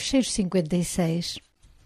Fecheiro 56.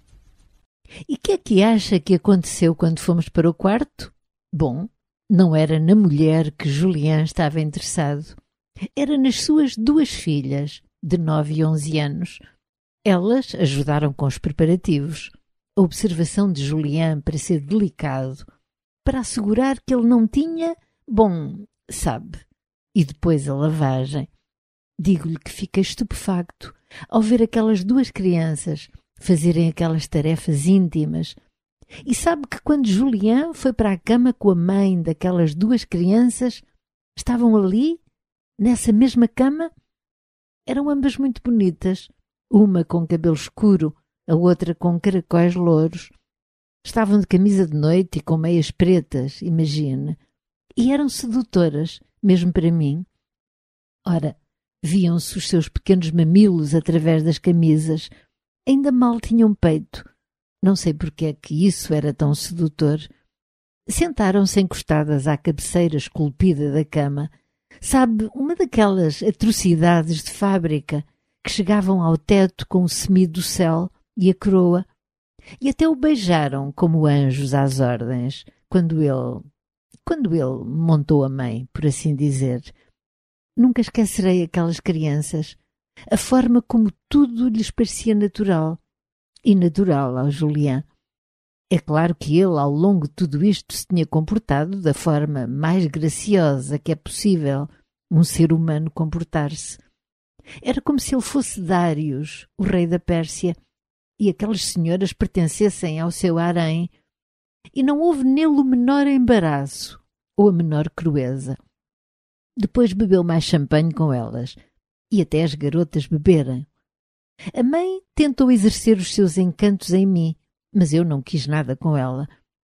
E que é que acha que aconteceu quando fomos para o quarto? Bom, não era na mulher que Julián estava interessado. Era nas suas duas filhas, de 9 e 11 anos. Elas ajudaram com os preparativos. A observação de Julián para ser delicado, para assegurar que ele não tinha, bom, sabe. E depois a lavagem. Digo-lhe que fiquei estupefacto ao ver aquelas duas crianças fazerem aquelas tarefas íntimas. E sabe que quando Julián foi para a cama com a mãe daquelas duas crianças, estavam ali, nessa mesma cama? Eram ambas muito bonitas, uma com cabelo escuro, a outra com caracóis louros. Estavam de camisa de noite e com meias pretas, imagine. E eram sedutoras, mesmo para mim. Ora, viam-se os seus pequenos mamilos através das camisas. Ainda mal tinham peito. Não sei porque é que isso era tão sedutor. Sentaram-se encostadas à cabeceira esculpida da cama. Sabe, uma daquelas atrocidades de fábrica que chegavam ao teto com o semido do céu e a coroa. E até o beijaram como anjos às ordens, quando ele montou a mãe, por assim dizer. Nunca esquecerei aquelas crianças, a forma como tudo lhes parecia natural, e natural ao Julián. É claro que ele, ao longo de tudo isto, se tinha comportado da forma mais graciosa que é possível um ser humano comportar-se. Era como se ele fosse Dários, o rei da Pérsia, e aquelas senhoras pertencessem ao seu harém, e não houve nele o menor embaraço ou a menor crueza. Depois bebeu mais champanhe com elas, e até as garotas beberam. A mãe tentou exercer os seus encantos em mim, mas eu não quis nada com ela.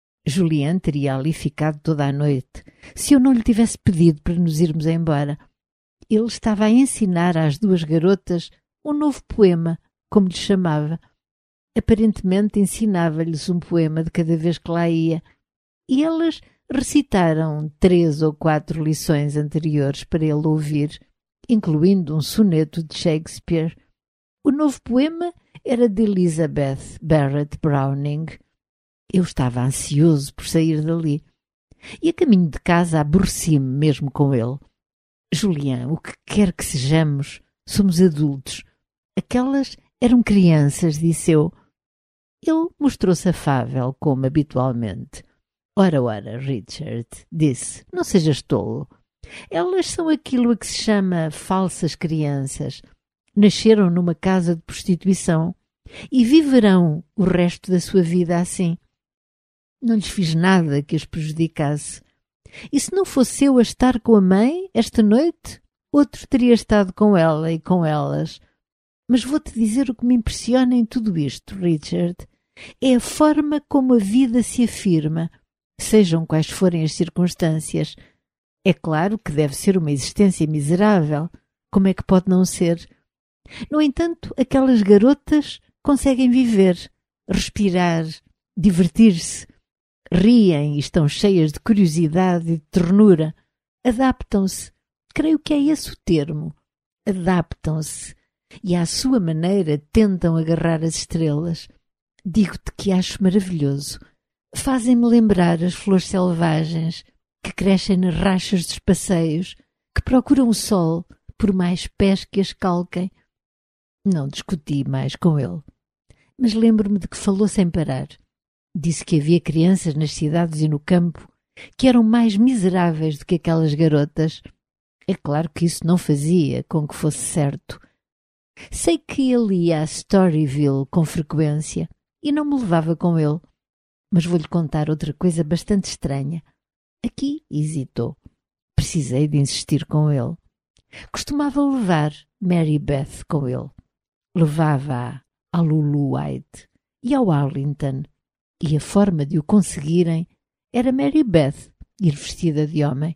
Julián teria ali ficado toda a noite, se eu não lhe tivesse pedido para nos irmos embora. Ele estava a ensinar às duas garotas um novo poema, como lhe chamava. Aparentemente ensinava-lhes um poema de cada vez que lá ia, e elas recitaram 3 ou 4 lições anteriores para ele ouvir, incluindo um soneto de Shakespeare. O novo poema era de Elizabeth Barrett Browning. Eu estava ansioso por sair dali. E a caminho de casa aborreci-me mesmo com ele. Julián, o que quer que sejamos, somos adultos. Aquelas eram crianças, disse eu. Ele mostrou-se afável, como habitualmente. Ora, Richard, disse, não sejas tolo. Elas são aquilo a que se chama falsas crianças. Nasceram numa casa de prostituição e viverão o resto da sua vida assim. Não lhes fiz nada que as prejudicasse. E se não fosse eu a estar com a mãe esta noite, outro teria estado com ela e com elas. Mas vou-te dizer o que me impressiona em tudo isto, Richard. É a forma como a vida se afirma, sejam quais forem as circunstâncias. É claro que deve ser uma existência miserável. Como é que pode não ser? No entanto, aquelas garotas conseguem viver, respirar, divertir-se, riem e estão cheias de curiosidade e de ternura. Adaptam-se. Creio que é esse o termo. Adaptam-se. E à sua maneira tentam agarrar as estrelas. Digo-te que acho maravilhoso. Fazem-me lembrar as flores selvagens que crescem nas rachas dos passeios, que procuram o sol, por mais pés que as calquem. Não discuti mais com ele, mas lembro-me de que falou sem parar. Disse que havia crianças nas cidades e no campo que eram mais miseráveis do que aquelas garotas. É claro que isso não fazia com que fosse certo. Sei que ele ia a Storyville com frequência e não me levava com ele. Mas vou-lhe contar outra coisa bastante estranha. Aqui hesitou. Precisei de insistir com ele. Costumava levar Mary Beth com ele. Levava-a à Lulu White e ao Arlington. E a forma de o conseguirem era Mary Beth ir vestida de homem.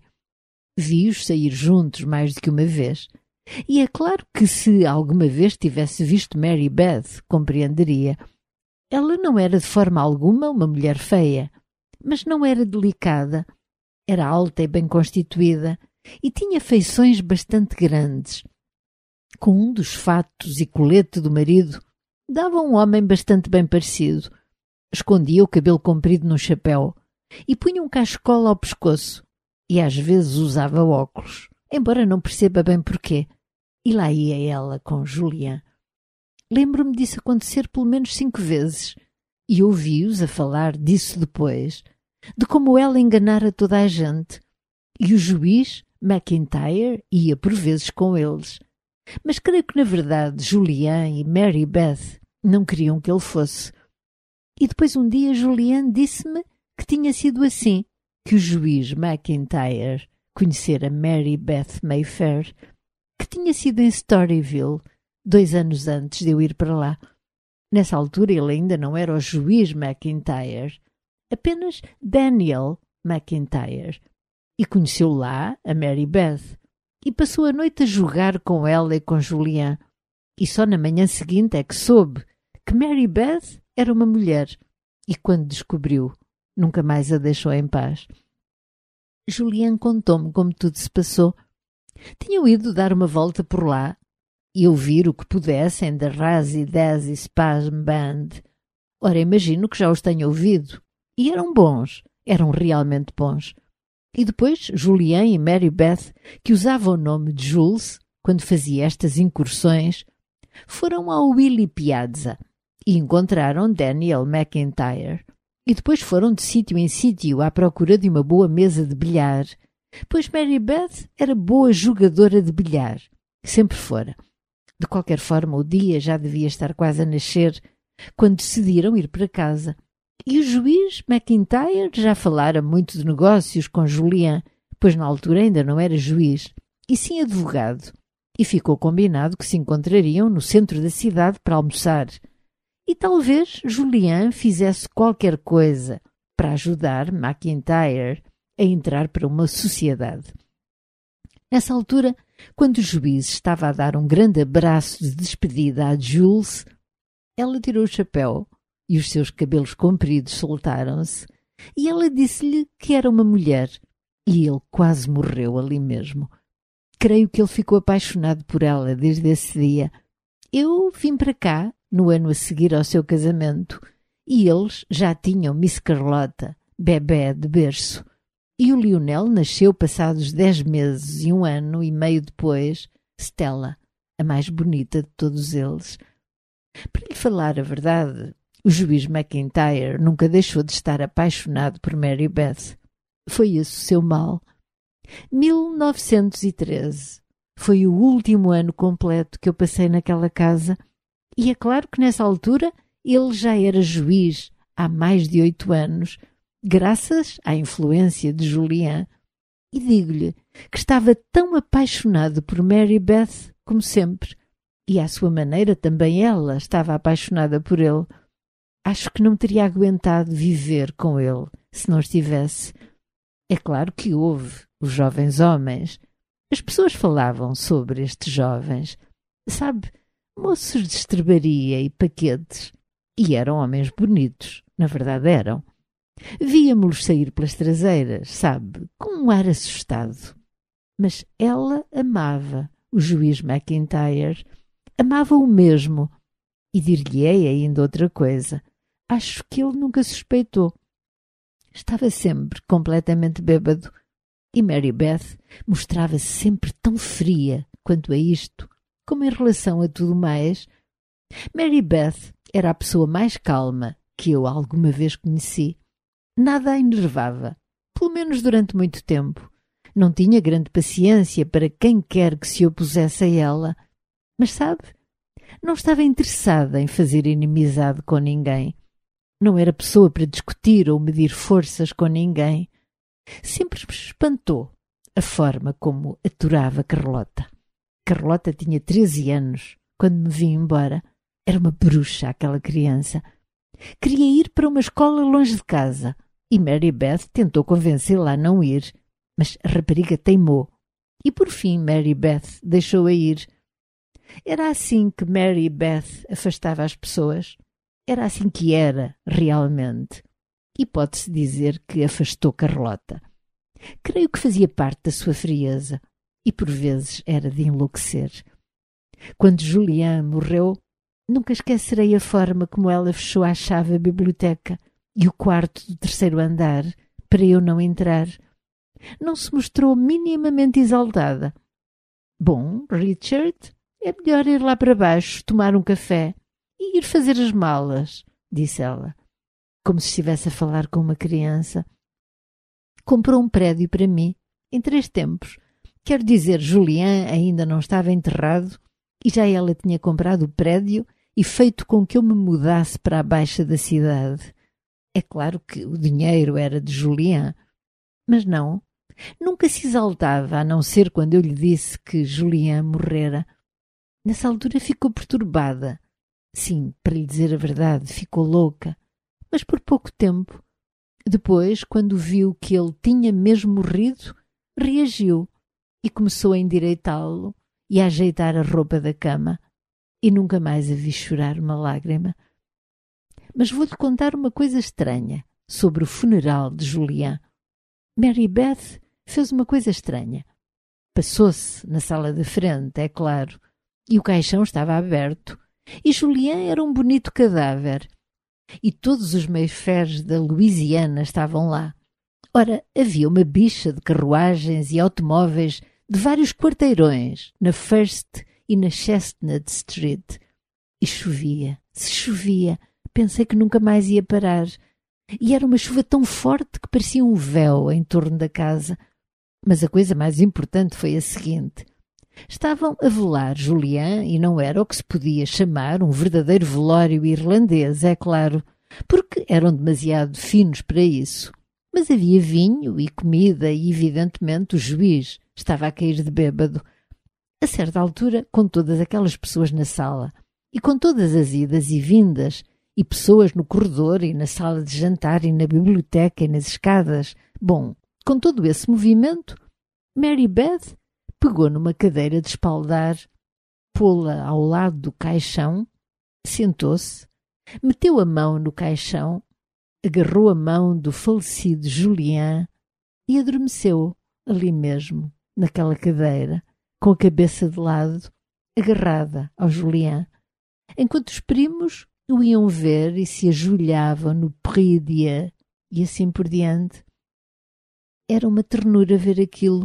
Vi-os sair juntos mais do que uma vez. E é claro que se alguma vez tivesse visto Mary Beth, compreenderia. Ela não era de forma alguma uma mulher feia, mas não era delicada. Era alta e bem constituída e tinha feições bastante grandes. Com um dos fatos e colete do marido, Dava um homem bastante bem parecido. Escondia o cabelo comprido num chapéu e punha um cachecol ao pescoço. E às vezes usava óculos, embora não perceba bem porquê. E lá ia ela com Julian. Lembro-me disso acontecer pelo menos 5 vezes. E ouvi-os a falar disso depois, de como ela enganara toda a gente. E o juiz, McIntyre, ia por vezes com eles. Mas creio que, na verdade, Julian e Mary Beth não queriam que ele fosse. E depois um dia Julian disse-me que tinha sido assim, que o juiz McIntyre conhecera Mary Beth Mayfair, que tinha sido em Storyville, 2 anos antes de eu ir para lá. Nessa altura ele ainda não era o juiz McIntyre, apenas Daniel McIntyre, e conheceu lá a Mary Beth, e passou a noite a jogar com ela e com Julian, e só na manhã seguinte é que soube que Mary Beth era uma mulher, e quando descobriu, nunca mais a deixou em paz. Julian contou-me como tudo se passou. Tinham ido dar uma volta por lá e ouvir o que pudessem da Razzie Dazzey Spasm Band. Ora, imagino que já os tenho ouvido. E eram bons, eram realmente bons. E depois Julian e Mary Beth, que usavam o nome de Jules quando fazia estas incursões, foram ao Willy Piazza e encontraram Daniel McIntyre. E depois foram de sítio em sítio à procura de uma boa mesa de bilhar, pois Mary Beth era boa jogadora de bilhar, sempre fora. De qualquer forma, o dia já devia estar quase a nascer, quando decidiram ir para casa. E o juiz McIntyre já falara muito de negócios com Julian, pois na altura ainda não era juiz, e sim advogado, e ficou combinado que se encontrariam no centro da cidade para almoçar. E talvez Julian fizesse qualquer coisa para ajudar McIntyre a entrar para uma sociedade. Nessa altura, quando o juiz estava a dar um grande abraço de despedida a Jules, ela tirou o chapéu e os seus cabelos compridos soltaram-se, e ela disse-lhe que era uma mulher, e ele quase morreu ali mesmo. Creio que ele ficou apaixonado por ela desde esse dia. Eu vim para cá no ano a seguir ao seu casamento, e eles já tinham Miss Carlota, bebé de berço. E o Lionel nasceu passados 10 meses e 1 ano e meio depois, Stella, a mais bonita de todos eles. Para lhe falar a verdade, o juiz McIntyre nunca deixou de estar apaixonado por Mary Beth. Foi esse o seu mal. 1913 foi o último ano completo que eu passei naquela casa, e é claro que nessa altura ele já era juiz há mais de 8 anos, graças à influência de Julian. E digo-lhe que estava tão apaixonado por Mary Beth como sempre, e à sua maneira também ela estava apaixonada por ele. Acho que não teria aguentado viver com ele se não estivesse. É claro que houve os jovens homens. As pessoas falavam sobre estes jovens, sabe, moços de estrebaria e paquetes, e eram homens bonitos, na verdade eram. Víamos-los sair pelas traseiras, sabe, com um ar assustado. Mas ela amava o juiz McIntyre, amava-o mesmo, e dir-lhe-ei ainda outra coisa. Acho que ele nunca suspeitou. Estava sempre completamente bêbado, e Mary Beth mostrava-se sempre tão fria quanto a isto, como em relação a tudo mais. Mary Beth era a pessoa mais calma que eu alguma vez conheci. Nada a enervava, pelo menos durante muito tempo. Não tinha grande paciência para quem quer que se opusesse a ela. Mas sabe, não estava interessada em fazer inimizade com ninguém. Não era pessoa para discutir ou medir forças com ninguém. Sempre me espantou a forma como aturava Carlota. Carlota tinha 13 anos quando me vim embora. Era uma bruxa aquela criança. Queria ir para uma escola longe de casa e Mary Beth tentou convencê-la a não ir, mas a rapariga teimou e por fim Mary Beth deixou-a ir. Era assim que Mary Beth afastava as pessoas. Era assim que era, realmente. E pode-se dizer que afastou Carlota. Creio que fazia parte da sua frieza e por vezes era de enlouquecer. Quando Julian morreu, Nunca esquecerei a forma como ela fechou à chave a biblioteca e o quarto do terceiro andar para eu não entrar. Não se mostrou minimamente exaltada. Bom, Richard, é melhor ir lá para baixo, tomar um café e ir fazer as malas, disse ela, como se estivesse a falar com uma criança. Comprou um prédio para mim, em 3 tempos. Quero dizer, Julián ainda não estava enterrado e já ela tinha comprado o prédio e feito com que eu me mudasse para a baixa da cidade. É claro que o dinheiro era de Julián, mas não, nunca se exaltava, a não ser quando eu lhe disse que Julián morrera. Nessa altura ficou perturbada. Sim, para lhe dizer a verdade, ficou louca, mas por pouco tempo. Depois, quando viu que ele tinha mesmo morrido, reagiu e começou a endireitá-lo e a ajeitar a roupa da cama. E nunca mais a vi chorar uma lágrima. Mas vou-lhe contar uma coisa estranha sobre o funeral de Julián. Mary Beth fez uma coisa estranha. Passou-se na sala da frente, é claro, e o caixão estava aberto. E Julián era um bonito cadáver. E todos os Mayfairs da Louisiana estavam lá. Ora, havia uma bicha de carruagens e automóveis de vários quarteirões, na First e na Chestnut Street. E chovia, se chovia, pensei que nunca mais ia parar. E era uma chuva tão forte que parecia um véu em torno da casa. Mas a coisa mais importante foi a seguinte. Estavam a velar Julián e não era o que se podia chamar um verdadeiro velório irlandês, é claro, porque eram demasiado finos para isso. Mas havia vinho e comida e, evidentemente, o juiz estava a cair de bêbado. A certa altura, com todas aquelas pessoas na sala, e com todas as idas e vindas, e pessoas no corredor e na sala de jantar e na biblioteca e nas escadas, bom, com todo esse movimento, Mary Beth pegou numa cadeira de espaldar, pô-la ao lado do caixão, sentou-se, meteu a mão no caixão, agarrou a mão do falecido Julián e adormeceu ali mesmo, naquela cadeira, com a cabeça de lado, agarrada ao Julián, enquanto os primos o iam ver e se ajoelhavam no prie-dieu e assim por diante. Era uma ternura ver aquilo.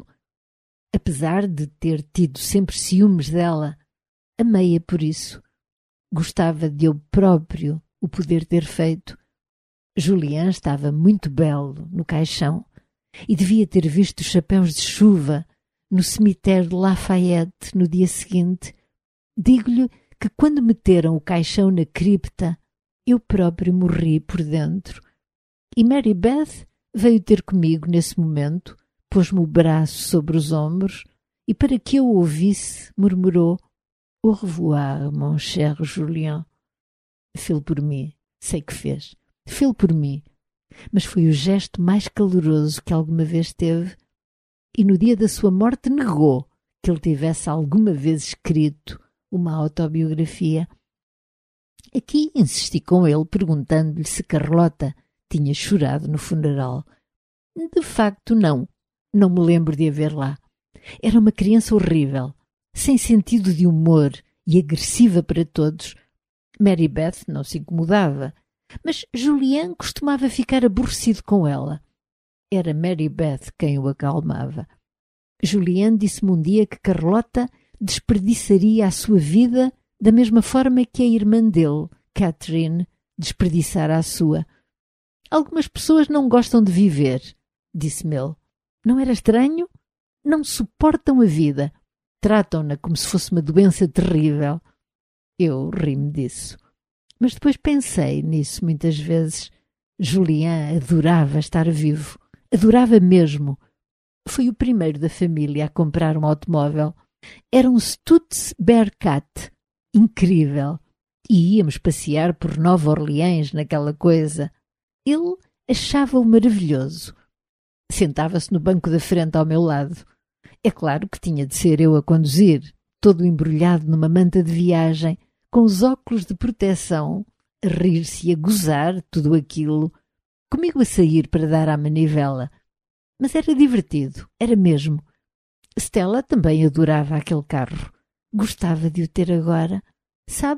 Apesar de ter tido sempre ciúmes dela, amei-a por isso. Gostava de eu próprio o poder ter feito. Julián estava muito belo no caixão e devia ter visto os chapéus de chuva no cemitério de Lafayette no dia seguinte. Digo-lhe que quando meteram o caixão na cripta, eu próprio morri por dentro. E Mary Beth veio ter comigo nesse momento, pôs-me o braço sobre os ombros e, para que eu o ouvisse, murmurou: Au revoir, mon cher Julián. Fê-lo por mim, sei que fez. Fê-lo por mim. Mas foi o gesto mais caloroso que alguma vez teve e no dia da sua morte negou que ele tivesse alguma vez escrito uma autobiografia. Aqui insisti com ele, perguntando-lhe se Carlota tinha chorado no funeral. De facto, não. Não me lembro de a ver lá. Era uma criança horrível, sem sentido de humor e agressiva para todos. Mary Beth não se incomodava, mas Julián costumava ficar aborrecido com ela. Era Mary Beth quem o acalmava. Julián disse-me um dia que Carlota desperdiçaria a sua vida da mesma forma que a irmã dele, Catherine, desperdiçara a sua. Algumas pessoas não gostam de viver, disse-me ele. Não era estranho? Não suportam a vida. Tratam-na como se fosse uma doença terrível. Eu ri-me disso. Mas depois pensei nisso muitas vezes. Julián adorava estar vivo. Adorava mesmo. Foi o primeiro da família a comprar um automóvel. Era um Stutz Bearcat. Incrível. E íamos passear por Nova Orleans naquela coisa. Ele achava-o maravilhoso. Sentava-se no banco da frente ao meu lado. É claro que tinha de ser eu a conduzir, todo embrulhado numa manta de viagem, com os óculos de proteção, a rir-se e a gozar tudo aquilo, comigo a sair para dar à manivela. Mas era divertido, era mesmo. Stella também adorava aquele carro. Gostava de o ter agora. Sabe,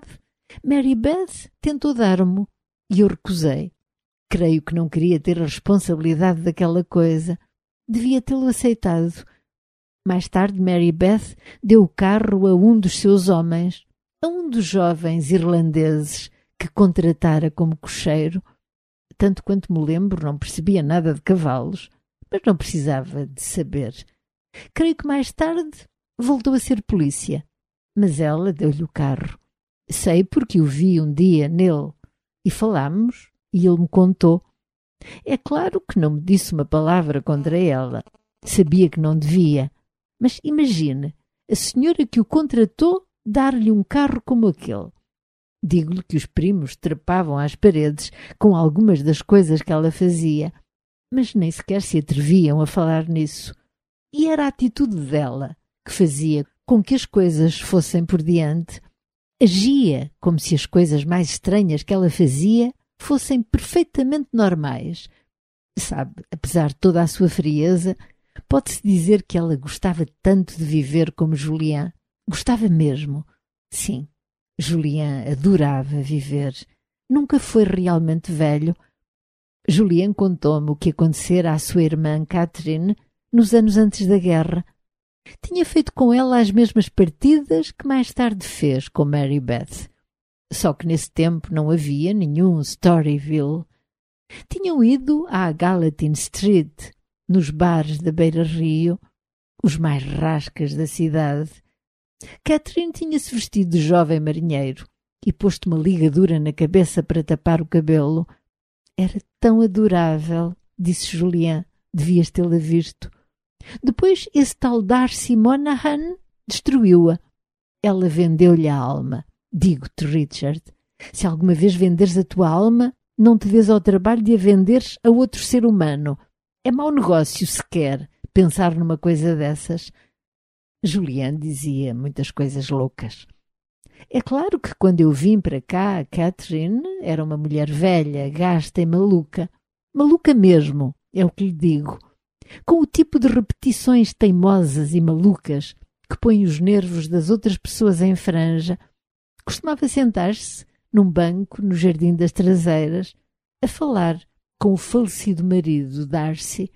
Mary Beth tentou dar-me e eu recusei. Creio que não queria ter a responsabilidade daquela coisa. Devia tê-lo aceitado. Mais tarde, Mary Beth deu o carro a um dos seus homens, a um dos jovens irlandeses que contratara como cocheiro. Tanto quanto me lembro, não percebia nada de cavalos, mas não precisava de saber. Creio que mais tarde voltou a ser polícia, mas ela deu-lhe o carro. Sei porque o vi um dia nele e falámos e ele me contou. É claro que não me disse uma palavra contra ela. Sabia que não devia. Mas imagine, a senhora que o contratou dar-lhe um carro como aquele. Digo-lhe que os primos trepavam às paredes com algumas das coisas que ela fazia, mas nem sequer se atreviam a falar nisso. E era a atitude dela que fazia com que as coisas fossem por diante. Agia como se as coisas mais estranhas que ela fazia fossem perfeitamente normais. Sabe, apesar de toda a sua frieza, pode-se dizer que ela gostava tanto de viver como Julián. Gostava mesmo. Sim, Julián adorava viver. Nunca foi realmente velho. Julián contou-me o que acontecera à sua irmã Catherine nos anos antes da guerra. Tinha feito com ela as mesmas partidas que mais tarde fez com Mary Beth. Só que nesse tempo não havia nenhum Storyville. Tinham ido à Gallatin Street, nos bares da beira-rio, os mais rascas da cidade. Catherine tinha-se vestido de jovem marinheiro e posto uma ligadura na cabeça para tapar o cabelo. Era tão adorável, disse Julián. Devias tê-la visto. Depois esse tal Darcy Monaghan destruiu-a. Ela vendeu-lhe a alma. Digo-te, Richard, se alguma vez venderes a tua alma, não te des ao trabalho de a venderes a outro ser humano. É mau negócio, sequer, pensar numa coisa dessas. Julián dizia muitas coisas loucas. É claro que quando eu vim para cá, a Catherine era uma mulher velha, gasta e maluca. Maluca mesmo, é o que lhe digo. Com o tipo de repetições teimosas e malucas que põem os nervos das outras pessoas em franja. Costumava sentar-se num banco no jardim das traseiras a falar com o falecido marido Darcy.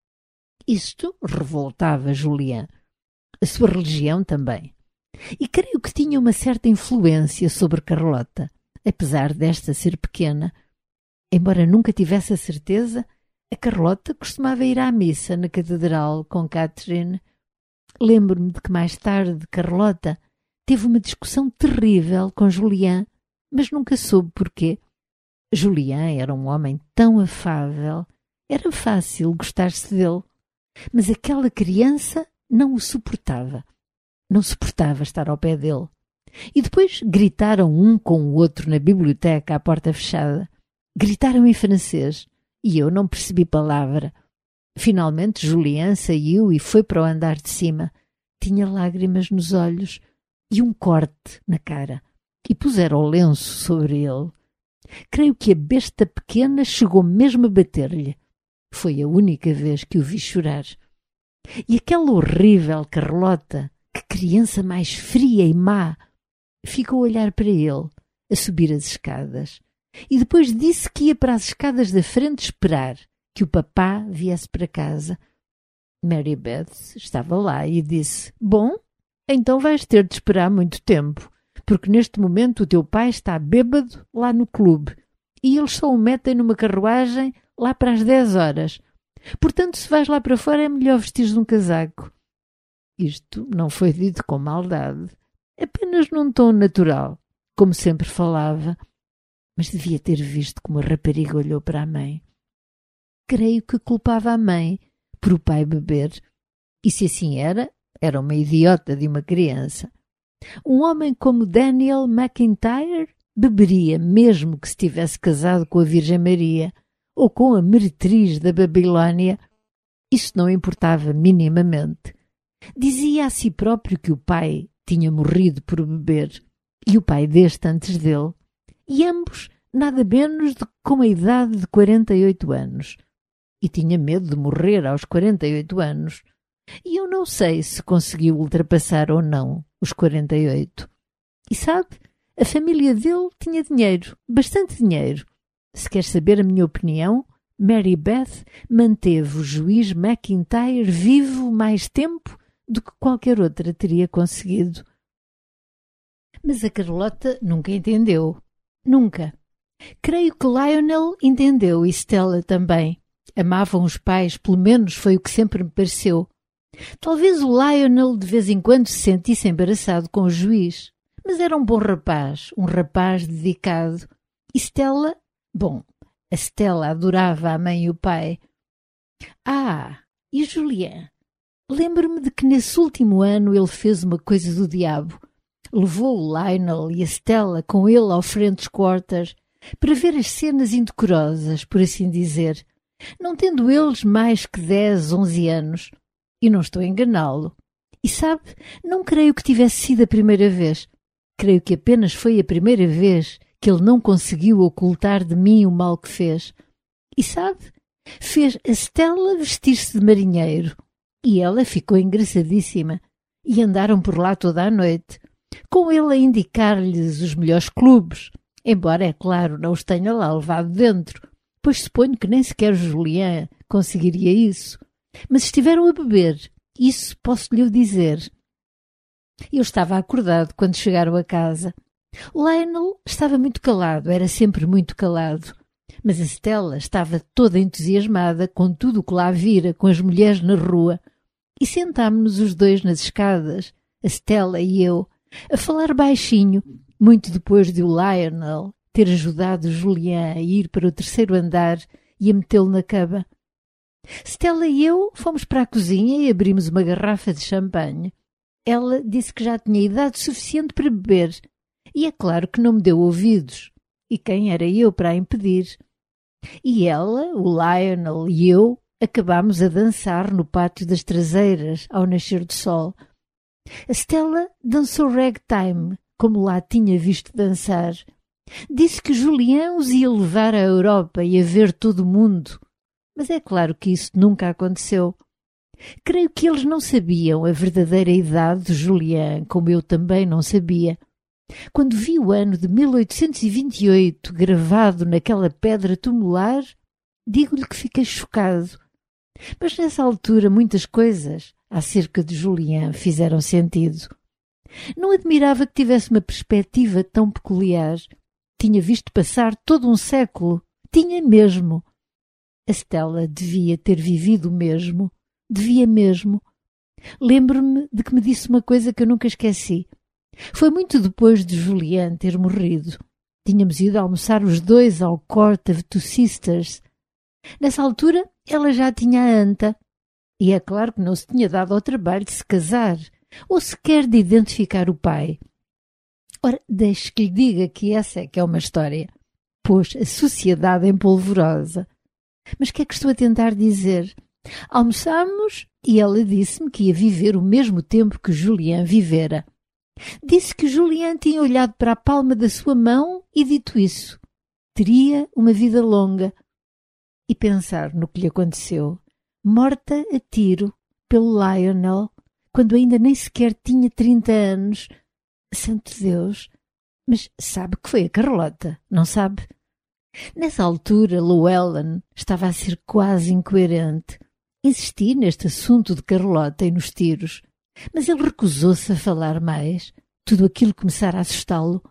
Isto revoltava Julián. A sua religião também. E creio que tinha uma certa influência sobre Carlota, apesar desta ser pequena. Embora nunca tivesse a certeza, a Carlota costumava ir à missa na catedral com Catherine. Lembro-me de que mais tarde Carlota teve uma discussão terrível com Julián, mas nunca soube porquê. Julián era um homem tão afável, era fácil gostar-se dele, mas aquela criança não o suportava. Não suportava estar ao pé dele. E depois gritaram um com o outro na biblioteca à porta fechada. Gritaram em francês e eu não percebi palavra. Finalmente Julián saiu e foi para o andar de cima. Tinha lágrimas nos olhos e um corte na cara, e puseram o lenço sobre ele. Creio que a besta pequena chegou mesmo a bater-lhe. Foi a única vez que o vi chorar. E aquela horrível Carlota, que criança mais fria e má, ficou a olhar para ele, a subir as escadas, e depois disse que ia para as escadas da frente esperar que o papá viesse para casa. Mary Beth estava lá e disse: Bom, então vais ter de esperar muito tempo, porque neste momento o teu pai está bêbado lá no clube e eles só o metem numa carruagem lá para as 10 horas. Portanto, se vais lá para fora é melhor vestir um casaco. Isto não foi dito com maldade, apenas num tom natural, como sempre falava, mas devia ter visto como a rapariga olhou para a mãe. Creio que culpava a mãe por o pai beber, e se assim era uma idiota de uma criança. Um homem como Daniel McIntyre beberia mesmo que se tivesse casado com a Virgem Maria ou com a meretriz da Babilónia. Isso não importava minimamente. Dizia a si próprio que o pai tinha morrido por beber e o pai deste antes dele, e ambos nada menos do que com a idade de 48 anos. E tinha medo de morrer aos 48 anos. E eu não sei se conseguiu ultrapassar ou não os 48. E sabe, A família dele tinha dinheiro, bastante dinheiro. Se quer saber a minha opinião, Mary Beth manteve o juiz McIntyre vivo mais tempo do que qualquer outra teria conseguido. Mas a Carlota nunca entendeu. Nunca. Creio que Lionel entendeu e Stella também. Amavam os pais, pelo menos foi o que sempre me pareceu. Talvez o Lionel de vez em quando se sentisse embaraçado com o juiz, mas era um bom rapaz, um rapaz dedicado. E Stella, bom, a Stella adorava a mãe e o pai. E Julien? Lembro-me de que nesse último ano ele fez uma coisa do diabo. Levou o Lionel e a Stella com ele ao French Quarter para ver as cenas indecorosas, por assim dizer, não tendo eles mais que 10, 11 anos. E não estou a enganá-lo. E sabe, não creio que tivesse sido a primeira vez. Creio que apenas foi a primeira vez que ele não conseguiu ocultar de mim o mal que fez. E sabe, fez a Stella vestir-se de marinheiro. E ela ficou engraçadíssima. E andaram por lá toda a noite, com ele a indicar-lhes os melhores clubes, embora, é claro, não os tenha lá levado dentro, pois suponho que nem sequer Julien conseguiria isso. Mas estiveram a beber, isso posso-lhe dizer. Eu estava acordado quando chegaram a casa. Lionel estava muito calado, era sempre muito calado. Mas a Stella estava toda entusiasmada com tudo o que lá vira, com as mulheres na rua. E sentámo-nos os dois nas escadas, a Stella e eu, a falar baixinho, muito depois de o Lionel ter ajudado o Julien a ir para o terceiro andar e a metê-lo na cama. Stella e eu fomos para a cozinha e abrimos uma garrafa de champanhe. Ela disse que já tinha idade suficiente para beber. E é claro que não me deu ouvidos. E quem era eu para a impedir? E ela, o Lionel e eu acabámos a dançar no pátio das traseiras ao nascer do sol. A Stella dançou ragtime, como lá tinha visto dançar. Disse que Julien os ia levar à Europa e a ver todo o mundo. Mas é claro que isso nunca aconteceu. Creio que eles não sabiam a verdadeira idade de Julien, como eu também não sabia. Quando vi o ano de 1828 gravado naquela pedra tumular, digo-lhe que fiquei chocado. Mas nessa altura muitas coisas acerca de Julien fizeram sentido. Não admirava que tivesse uma perspectiva tão peculiar. Tinha visto passar todo um século. Tinha mesmo. A Stella devia ter vivido o mesmo. Devia mesmo. Lembro-me de que me disse uma coisa que eu nunca esqueci. Foi muito depois de Julien ter morrido. Tínhamos ido almoçar os dois ao Court of Two Sisters. Nessa altura, ela já tinha a anta. E é claro que não se tinha dado ao trabalho de se casar, ou sequer de identificar o pai. Ora, deixe que lhe diga que essa é que é uma história. Pôs a sociedade em polvorosa. Mas o que é que estou a tentar dizer? Almoçámos e ela disse-me que ia viver o mesmo tempo que Julien vivera. Disse que Julien tinha olhado para a palma da sua mão e dito isso. Teria uma vida longa. E pensar no que lhe aconteceu. Morta a tiro pelo Lionel, quando ainda nem sequer tinha 30 anos. Santo Deus! Mas sabe que foi a Carlota, não sabe? Nessa altura, Llewellyn estava a ser quase incoerente. Insisti neste assunto de Carlota e nos tiros, mas ele recusou-se a falar mais. Tudo aquilo começara a assustá-lo.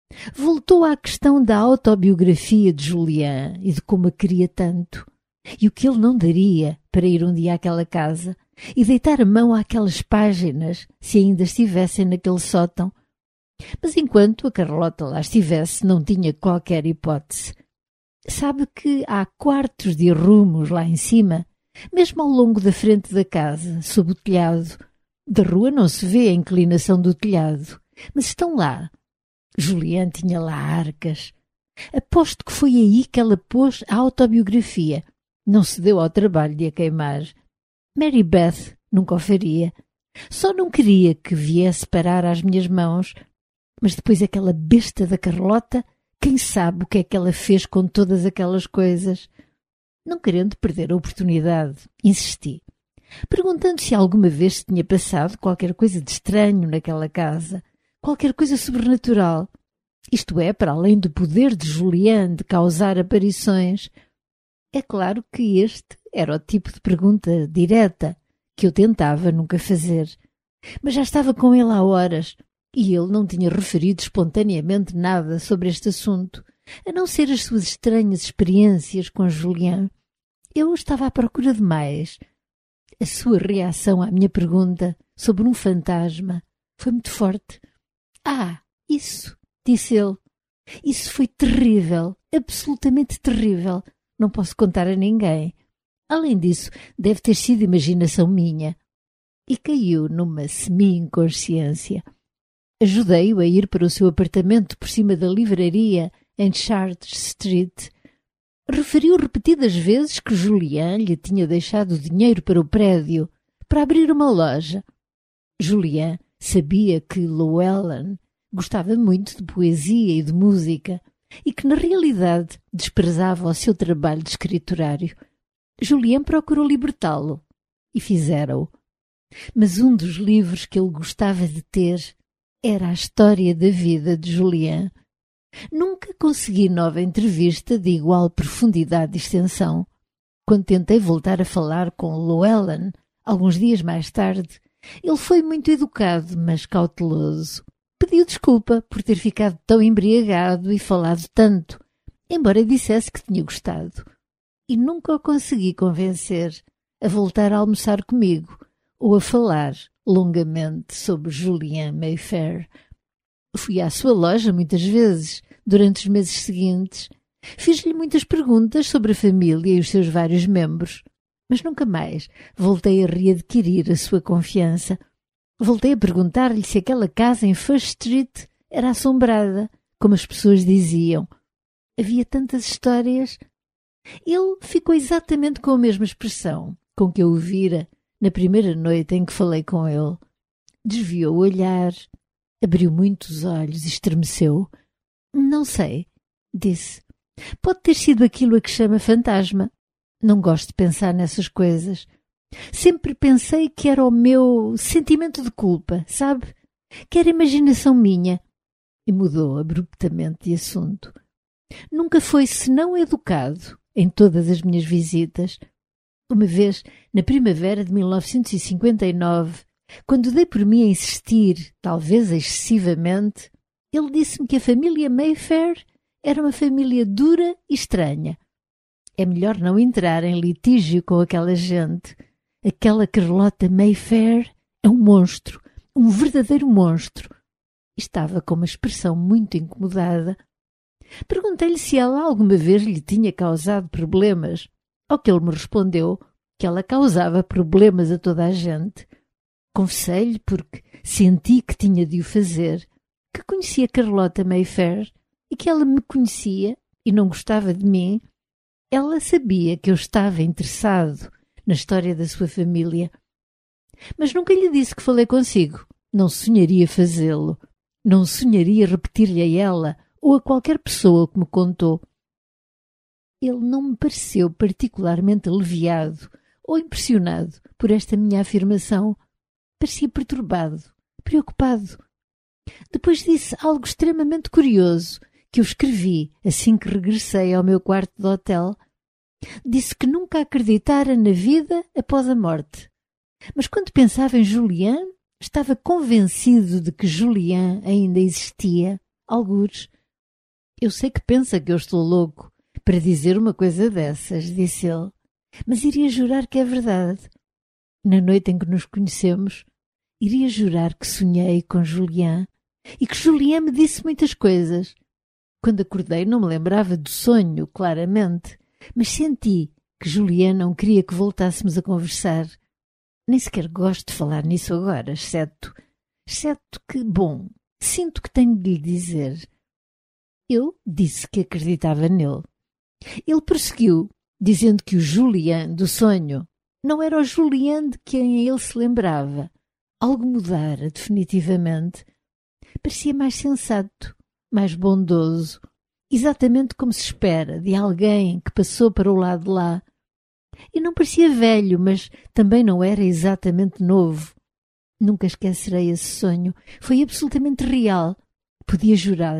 Voltou à questão da autobiografia de Julien e de como a queria tanto, e o que ele não daria para ir um dia àquela casa e deitar a mão àquelas páginas se ainda estivessem naquele sótão. Mas enquanto a Carlota lá estivesse, não tinha qualquer hipótese. Sabe que há quartos de arrumos lá em cima, mesmo ao longo da frente da casa, sob o telhado. Da rua não se vê a inclinação do telhado, mas estão lá. Julien tinha lá arcas. Aposto que foi aí que ela pôs a autobiografia. Não se deu ao trabalho de a queimar. Mary Beth nunca o faria. Só não queria que viesse parar às minhas mãos. Mas depois aquela besta da Carlota, quem sabe o que é que ela fez com todas aquelas coisas? Não querendo perder a oportunidade, insisti, perguntando se alguma vez se tinha passado qualquer coisa de estranho naquela casa, qualquer coisa sobrenatural. Isto é, para além do poder de Julian de causar aparições. É claro que este era o tipo de pergunta direta que eu tentava nunca fazer. Mas já estava com ele há horas e ele não tinha referido espontaneamente nada sobre este assunto, a não ser as suas estranhas experiências com Julian. Eu estava à procura de mais. A sua reação à minha pergunta sobre um fantasma foi muito forte. Ah, isso, disse ele. Isso foi terrível, absolutamente terrível. Não posso contar a ninguém. Além disso, deve ter sido imaginação minha. E caiu numa semi-inconsciência. Ajudei-o a ir para o seu apartamento por cima da livraria em Chartres Street. Referiu repetidas vezes que Julian lhe tinha deixado dinheiro para o prédio, para abrir uma loja. Julian sabia que Llewellyn gostava muito de poesia e de música e que, na realidade, desprezava o seu trabalho de escriturário. Julian procurou libertá-lo e fizeram-o. Mas um dos livros que ele gostava de ter era a história da vida de Julian. Nunca consegui nova entrevista de igual profundidade e extensão. Quando tentei voltar a falar com Llewellyn, alguns dias mais tarde, ele foi muito educado, mas cauteloso. Pediu desculpa por ter ficado tão embriagado e falado tanto, embora dissesse que tinha gostado. E nunca o consegui convencer a voltar a almoçar comigo ou a falar longamente sobre Julian Mayfair. Fui à sua loja muitas vezes, durante os meses seguintes. Fiz-lhe muitas perguntas sobre a família e os seus vários membros, mas nunca mais voltei a readquirir a sua confiança. Voltei a perguntar-lhe se aquela casa em First Street era assombrada, como as pessoas diziam. Havia tantas histórias. Ele ficou exatamente com a mesma expressão com que eu o vira na primeira noite em que falei com ele. Desviou o olhar, abriu muito os olhos e estremeceu. Não sei, disse. Pode ter sido aquilo a que chama fantasma. Não gosto de pensar nessas coisas. Sempre pensei que era o meu sentimento de culpa, sabe? Que era imaginação minha. E mudou abruptamente de assunto. Nunca foi senão educado em todas as minhas visitas. Uma vez, na primavera de 1959, quando dei por mim a insistir, talvez excessivamente, ele disse-me que a família Mayfair era uma família dura e estranha. É melhor não entrar em litígio com aquela gente. Aquela Carlota Mayfair é um monstro, um verdadeiro monstro. Estava com uma expressão muito incomodada. Perguntei-lhe se ela alguma vez lhe tinha causado problemas, ao que ele me respondeu que ela causava problemas a toda a gente. Confessei-lhe, porque senti que tinha de o fazer, que conhecia Carlota Mayfair e que ela me conhecia e não gostava de mim. Ela sabia que eu estava interessado na história da sua família. Mas nunca lhe disse que falei consigo. Não sonharia fazê-lo. Não sonharia repetir-lhe a ela ou a qualquer pessoa que me contou. Ele não me pareceu particularmente aliviado ou impressionado por esta minha afirmação. Parecia perturbado, preocupado. Depois disse algo extremamente curioso que eu escrevi assim que regressei ao meu quarto de hotel. Disse que nunca acreditara na vida após a morte. Mas quando pensava em Julian, estava convencido de que Julian ainda existia, algures. Eu sei que pensa que eu estou louco para dizer uma coisa dessas, disse ele, mas iria jurar que é verdade. Na noite em que nos conhecemos, iria jurar que sonhei com Julian e que Julian me disse muitas coisas. Quando acordei não me lembrava do sonho, claramente, mas senti que Julian não queria que voltássemos a conversar. Nem sequer gosto de falar nisso agora, exceto que, bom, sinto que tenho de lhe dizer. Eu disse que acreditava nele. Ele prosseguiu, dizendo que o Julian do sonho não era o Julian de quem ele se lembrava. Algo mudara definitivamente. Parecia mais sensato, mais bondoso, exatamente como se espera de alguém que passou para o lado de lá. E não parecia velho, mas também não era exatamente novo. Nunca esquecerei esse sonho. Foi absolutamente real. Podia jurar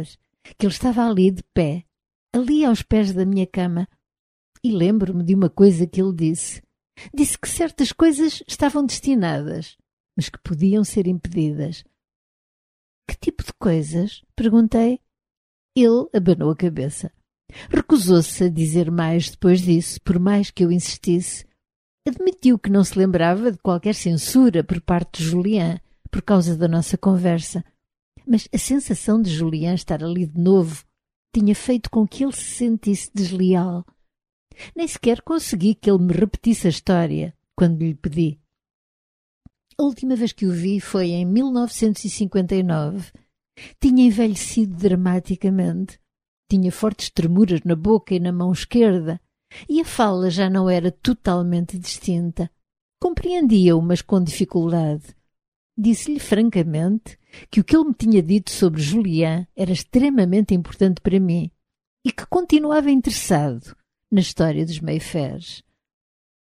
que ele estava ali de pé, ali aos pés da minha cama. E lembro-me de uma coisa que ele disse. Disse que certas coisas estavam destinadas, mas que podiam ser impedidas. Que tipo de coisas? Perguntei. Ele abanou a cabeça. Recusou-se a dizer mais depois disso, por mais que eu insistisse. Admitiu que não se lembrava de qualquer censura por parte de Julián, por causa da nossa conversa. Mas a sensação de Julián estar ali de novo tinha feito com que ele se sentisse desleal. Nem sequer consegui que ele me repetisse a história quando lhe pedi. A última vez que o vi foi em 1959. Tinha envelhecido dramaticamente. Tinha fortes tremuras na boca e na mão esquerda, e a fala já não era totalmente distinta. Compreendia-o, mas com dificuldade. Disse-lhe francamente que o que ele me tinha dito sobre Julián era extremamente importante para mim e que continuava interessado na história dos Mayfairs.